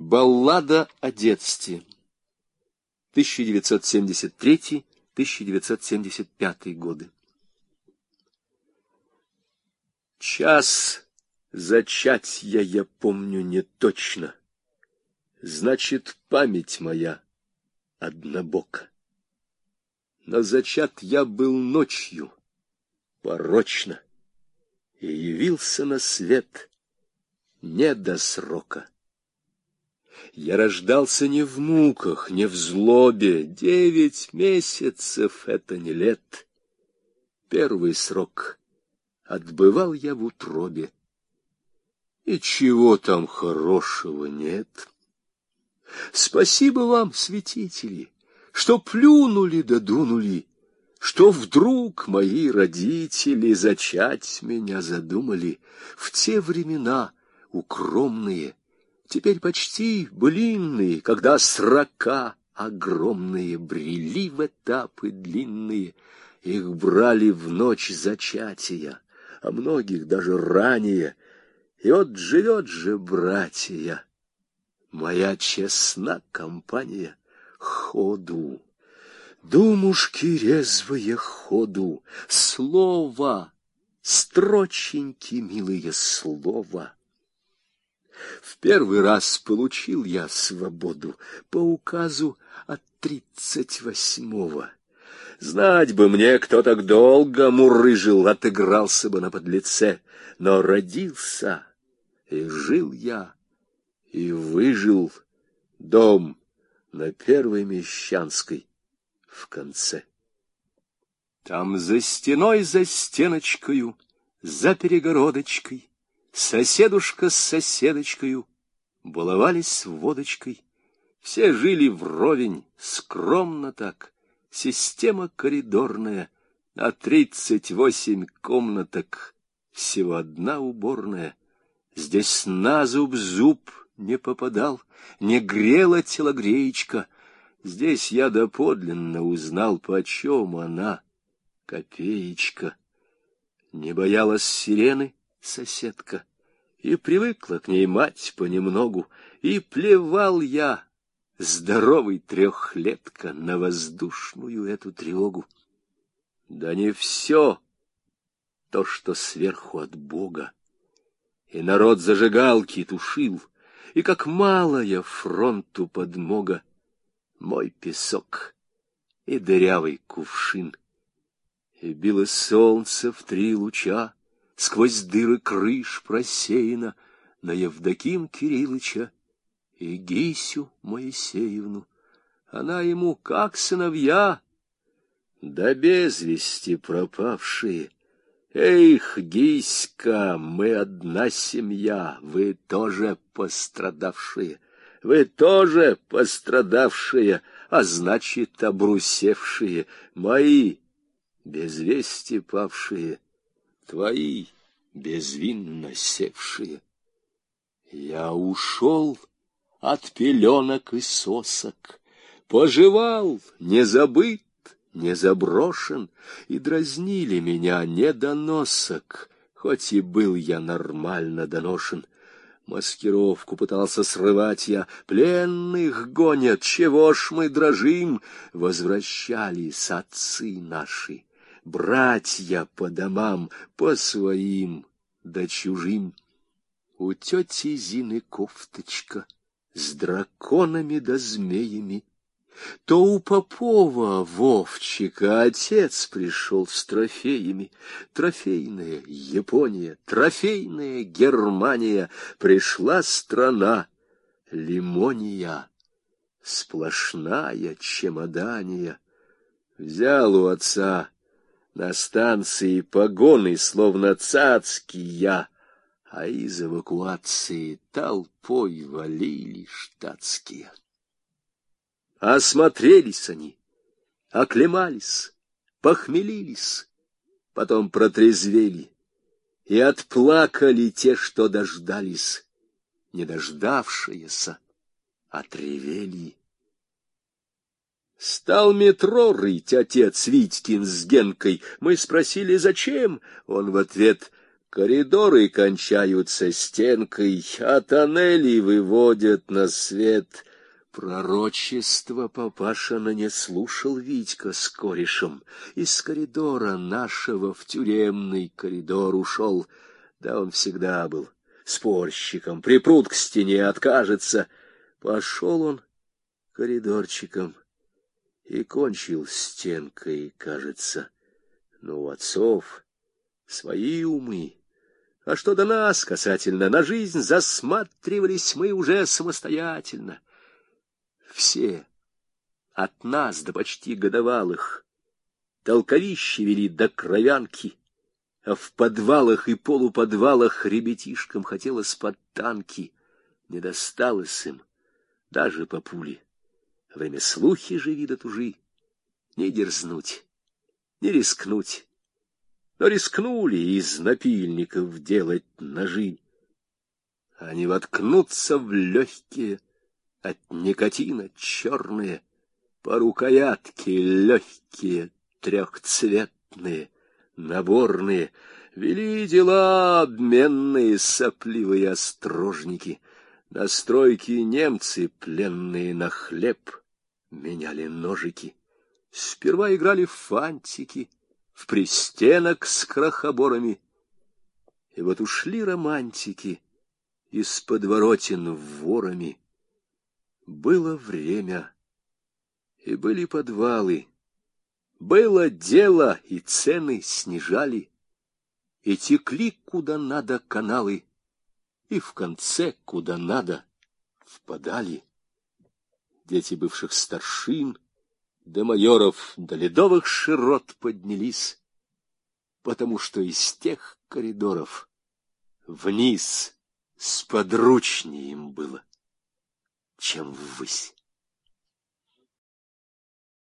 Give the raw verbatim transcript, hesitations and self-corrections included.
Баллада о детстве. тысяча девятьсот семьдесят третий — тысяча девятьсот семьдесят пятый годы. Час зачатья я помню не точно. Значит, память моя однобока. Но зачат я был ночью, порочно, и явился на свет не до срока. Я рождался не в муках, не в злобе, девять месяцев — это не лет. Первый срок отбывал я в утробе, и чего там хорошего нет. Спасибо вам, святители, что плюнули да дунули, что вдруг мои родители зачать меня задумали в те времена укромные, теперь почти блинные, когда срока огромные брели в этапы длинные. Их брали в ночь зачатия, а многих даже ранее. И вот живет же, братья, моя честна компания ходу. Думушки резвые ходу, слова, строченьки милые слова. В первый раз получил я свободу по указу от тридцать восьмого. Знать бы мне, кто так долго мурыжил, отыгрался бы на подлеце. Но родился, и жил я, и выжил. Дом на Первой Мещанской в конце. Там за стеной, за стеночкою, за перегородочкой соседушка с соседочкою баловались водочкой. Все жили вровень, скромно так, система коридорная, на тридцать восемь комнаток, всего одна уборная. Здесь на зуб зуб не попадал, не грела телогреечка. Здесь я доподлинно узнал, почем она, копеечка. Не боялась сирены соседка, и привыкла к ней мать понемногу, и плевал я, здоровый трехлетка, на воздушную эту тревогу. Да не все то, что сверху от Бога, и народ зажигалки тушил, и как малая фронту подмога мой песок и дырявый кувшин. И било солнце в три луча, сквозь дыры крыш просеяно, на Евдоким Кириллыча и Гисю Моисеевну. Она ему как сыновья, да без вести пропавшие. Эх, Гиська, мы одна семья, вы тоже пострадавшие, вы тоже пострадавшие, а значит, обрусевшие, мои без вести павшие, твои безвинно севшие. Я ушел от пеленок и сосок, поживал, не забыт, не заброшен, и дразнили меня недоносок, хоть и был я нормально доношен. Маскировку пытался срывать я, пленных гонят, чего ж мы дрожим? Возвращались отцы наши, братья по домам, по своим да чужим. У тети Зины кофточка с драконами да змеями, то у Попова Вовчика отец пришел с трофеями. Трофейная Япония, трофейная Германия, пришла страна Лимония, сплошная чемодания. Взял у отца на станции погоны, словно цацки я, а из эвакуации толпой валили штатские. Осмотрелись они, оклемались, похмелились, потом протрезвели и отплакали те, что дождались, не дождавшиеся отревели. Стал метро рыть отец Витькин с Генкой. Мы спросили, зачем? Он в ответ: Коридоры кончаются стенкой, а тоннели выводят на свет. Пророчество папашина не слушал Витька с корешем. Из коридора нашего в тюремный коридор ушел. Да он всегда был спорщиком, припрут к стене, откажется. Пошел он коридорчиком и кончил стенкой, кажется. Но у отцов свои умы. А что до нас касательно, на жизнь засматривались мы уже самостоятельно. Все, от нас до почти годовалых, толковище вели до кровянки, а в подвалах и полуподвалах ребятишкам хотелось под танки. Не досталось им даже по пуле. Время слухи живи да тужи, не дерзнуть, не рискнуть. Но рискнули из напильников делать ножи. Они воткнутся в легкие, от никотина черные, по рукоятке легкие, трехцветные, наборные, вели дела обменные сопливые острожники. На стройке немцы пленные на хлеб меняли ножики. Сперва играли в фантики, в пристенок с крохоборами. И вот ушли романтики из подворотен ворами. Было время, и были подвалы. Было дело, и цены снижали. И текли куда надо каналы, и в конце куда надо впадали. Дети бывших старшин до майоров, до ледовых широт поднялись, потому что из тех коридоров вниз сподручнее им было, чем ввысь.